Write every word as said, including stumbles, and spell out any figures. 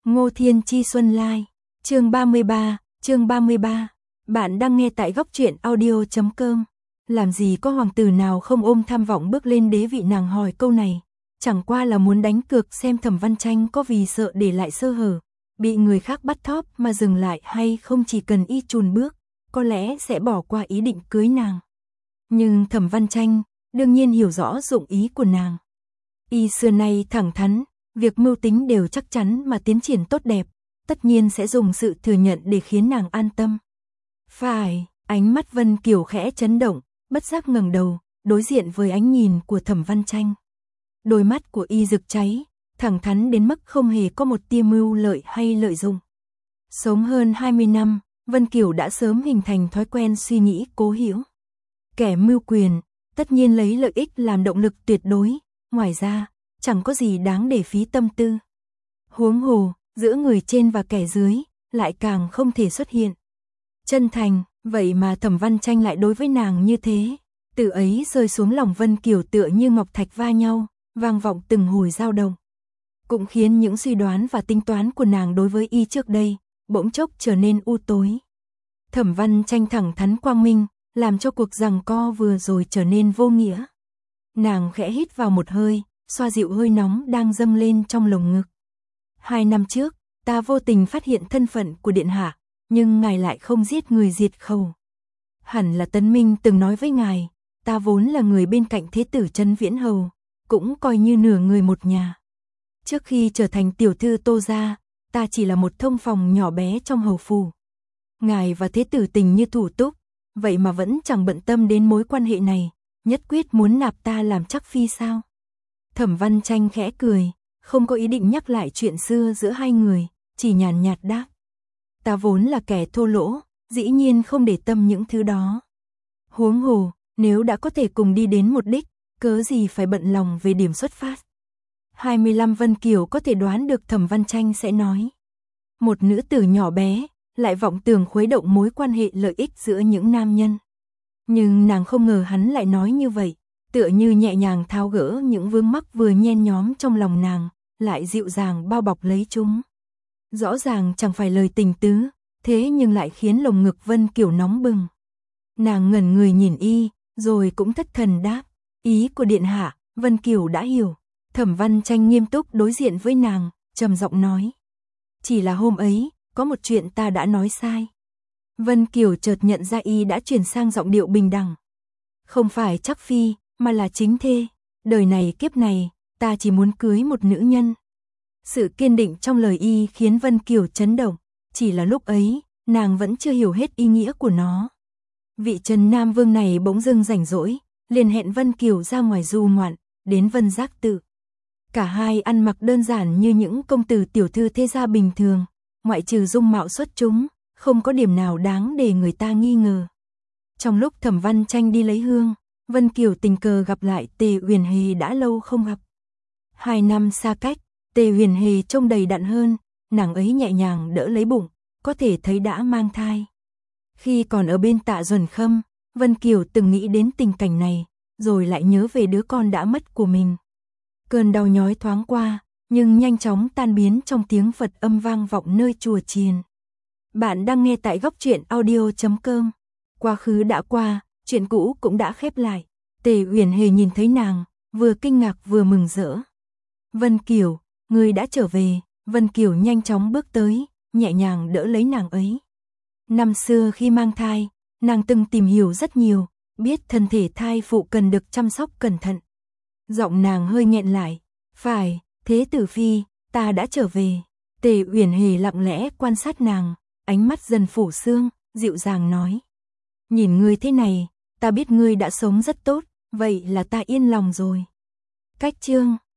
Ngô Thiên Chi Xuân Lai, chương ba mươi ba, chương ba mươi ba. Bạn đang nghe tại góc truyện audio chấm com. Làm gì có hoàng tử nào không ôm tham vọng bước lên đế vị, nàng hỏi câu này. Chẳng qua là muốn đánh cược xem Thẩm Văn Tranh có vì sợ để lại sơ hở, bị người khác bắt thóp mà dừng lại hay không, chỉ cần y chùn bước, có lẽ sẽ bỏ qua ý định cưới nàng. Nhưng Thẩm Văn Tranh đương nhiên hiểu rõ dụng ý của nàng. Y xưa nay thẳng thắn, việc mưu tính đều chắc chắn mà tiến triển tốt đẹp, tất nhiên sẽ dùng sự thừa nhận để khiến nàng an tâm. Phải, ánh mắt Vân Kiều khẽ chấn động, bất giác ngẩng đầu, đối diện với ánh nhìn của Thẩm Văn Tranh. Đôi mắt của y rực cháy, thẳng thắn đến mức không hề có một tia mưu lợi hay lợi dụng. Sống hơn hai mươi năm, Vân Kiều đã sớm hình thành thói quen suy nghĩ cố hữu. Kẻ mưu quyền, tất nhiên lấy lợi ích làm động lực tuyệt đối, ngoài ra, chẳng có gì đáng để phí tâm tư. Huống hồ, giữa người trên và kẻ dưới, lại càng không thể xuất hiện chân thành, vậy mà Thẩm Văn Tranh lại đối với nàng như thế. Từ ấy rơi xuống lòng Vân Kiều tựa như ngọc thạch va nhau, vang vọng từng hồi dao động. Cũng khiến những suy đoán và tính toán của nàng đối với y trước đây, bỗng chốc trở nên u tối. Thẩm Văn Tranh thẳng thắn quang minh, làm cho cuộc giằng co vừa rồi trở nên vô nghĩa. Nàng khẽ hít vào một hơi, xoa dịu hơi nóng đang dâng lên trong lồng ngực. Hai năm trước, ta vô tình phát hiện thân phận của điện hạ, nhưng ngài lại không giết người diệt khẩu. Hẳn là Tấn Minh từng nói với ngài, ta vốn là người bên cạnh thế tử Trấn Viễn Hầu, cũng coi như nửa người một nhà. Trước khi trở thành tiểu thư Tô gia, ta chỉ là một thông phòng nhỏ bé trong hầu phủ. Ngài và thế tử tình như thủ túc, vậy mà vẫn chẳng bận tâm đến mối quan hệ này, nhất quyết muốn nạp ta làm chắc phi sao? Thẩm Văn Tranh khẽ cười, không có ý định nhắc lại chuyện xưa giữa hai người, chỉ nhàn nhạt đáp. Ta vốn là kẻ thô lỗ, dĩ nhiên không để tâm những thứ đó. Huống hồ, nếu đã có thể cùng đi đến một đích, cớ gì phải bận lòng về điểm xuất phát. hai mươi lăm Vân Kiều có thể đoán được Thẩm Văn Tranh sẽ nói. Một nữ tử nhỏ bé, lại vọng tưởng khuấy động mối quan hệ lợi ích giữa những nam nhân. Nhưng nàng không ngờ hắn lại nói như vậy, tựa như nhẹ nhàng tháo gỡ những vướng mắc vừa nhen nhóm trong lòng nàng, lại dịu dàng bao bọc lấy chúng. Rõ ràng chẳng phải lời tình tứ, thế nhưng lại khiến lồng ngực Vân Kiều nóng bừng. Nàng ngẩn người nhìn y, rồi cũng thất thần đáp, ý của điện hạ, Vân Kiều đã hiểu. Thẩm Văn Tranh nghiêm túc đối diện với nàng, trầm giọng nói. Chỉ là hôm ấy, có một chuyện ta đã nói sai. Vân Kiều chợt nhận ra y đã chuyển sang giọng điệu bình đẳng. Không phải chắc phi, mà là chính thê. Đời này kiếp này, ta chỉ muốn cưới một nữ nhân. Sự kiên định trong lời y khiến Vân Kiều chấn động. Chỉ là lúc ấy, nàng vẫn chưa hiểu hết ý nghĩa của nó. Vị Trần Nam Vương này bỗng dưng rảnh rỗi, liền hẹn Vân Kiều ra ngoài du ngoạn, đến Vân Giác Tự. Cả hai ăn mặc đơn giản như những công tử tiểu thư thế gia bình thường, ngoại trừ dung mạo xuất chúng, không có điểm nào đáng để người ta nghi ngờ. Trong lúc Thẩm Văn Tranh đi lấy hương, Vân Kiều tình cờ gặp lại Tề Uyển Hề đã lâu không gặp. Hai năm xa cách, Tề Uyển Hề trông đầy đặn hơn, nàng ấy nhẹ nhàng đỡ lấy bụng, có thể thấy đã mang thai. Khi còn ở bên Tạ Duẩn Khâm, Vân Kiều từng nghĩ đến tình cảnh này, rồi lại nhớ về đứa con đã mất của mình. Cơn đau nhói thoáng qua, nhưng nhanh chóng tan biến trong tiếng Phật âm vang vọng nơi chùa chiền. Bạn đang nghe tại góc truyện audio chấm com. Quá khứ đã qua, chuyện cũ cũng đã khép lại. Tề Uyển Hề nhìn thấy nàng, vừa kinh ngạc vừa mừng rỡ. Vân Kiều, ngươi đã trở về. Vân Kiều nhanh chóng bước tới, nhẹ nhàng đỡ lấy nàng ấy. Năm xưa khi mang thai, nàng từng tìm hiểu rất nhiều, biết thân thể thai phụ cần được chăm sóc cẩn thận. Giọng nàng hơi nghẹn lại. Phải, thế tử phi, ta đã trở về. Tề Uyển Hề lặng lẽ quan sát nàng, ánh mắt dần phủ sương, dịu dàng nói. Nhìn ngươi thế này, ta biết ngươi đã sống rất tốt, vậy là ta yên lòng rồi. Cách chương